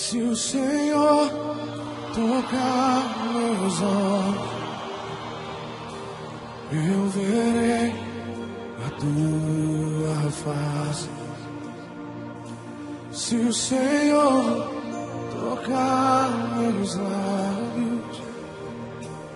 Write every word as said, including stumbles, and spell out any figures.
Se o Senhor tocar meus olhos, eu verei a tua face. Se o Senhor tocar meus lábios,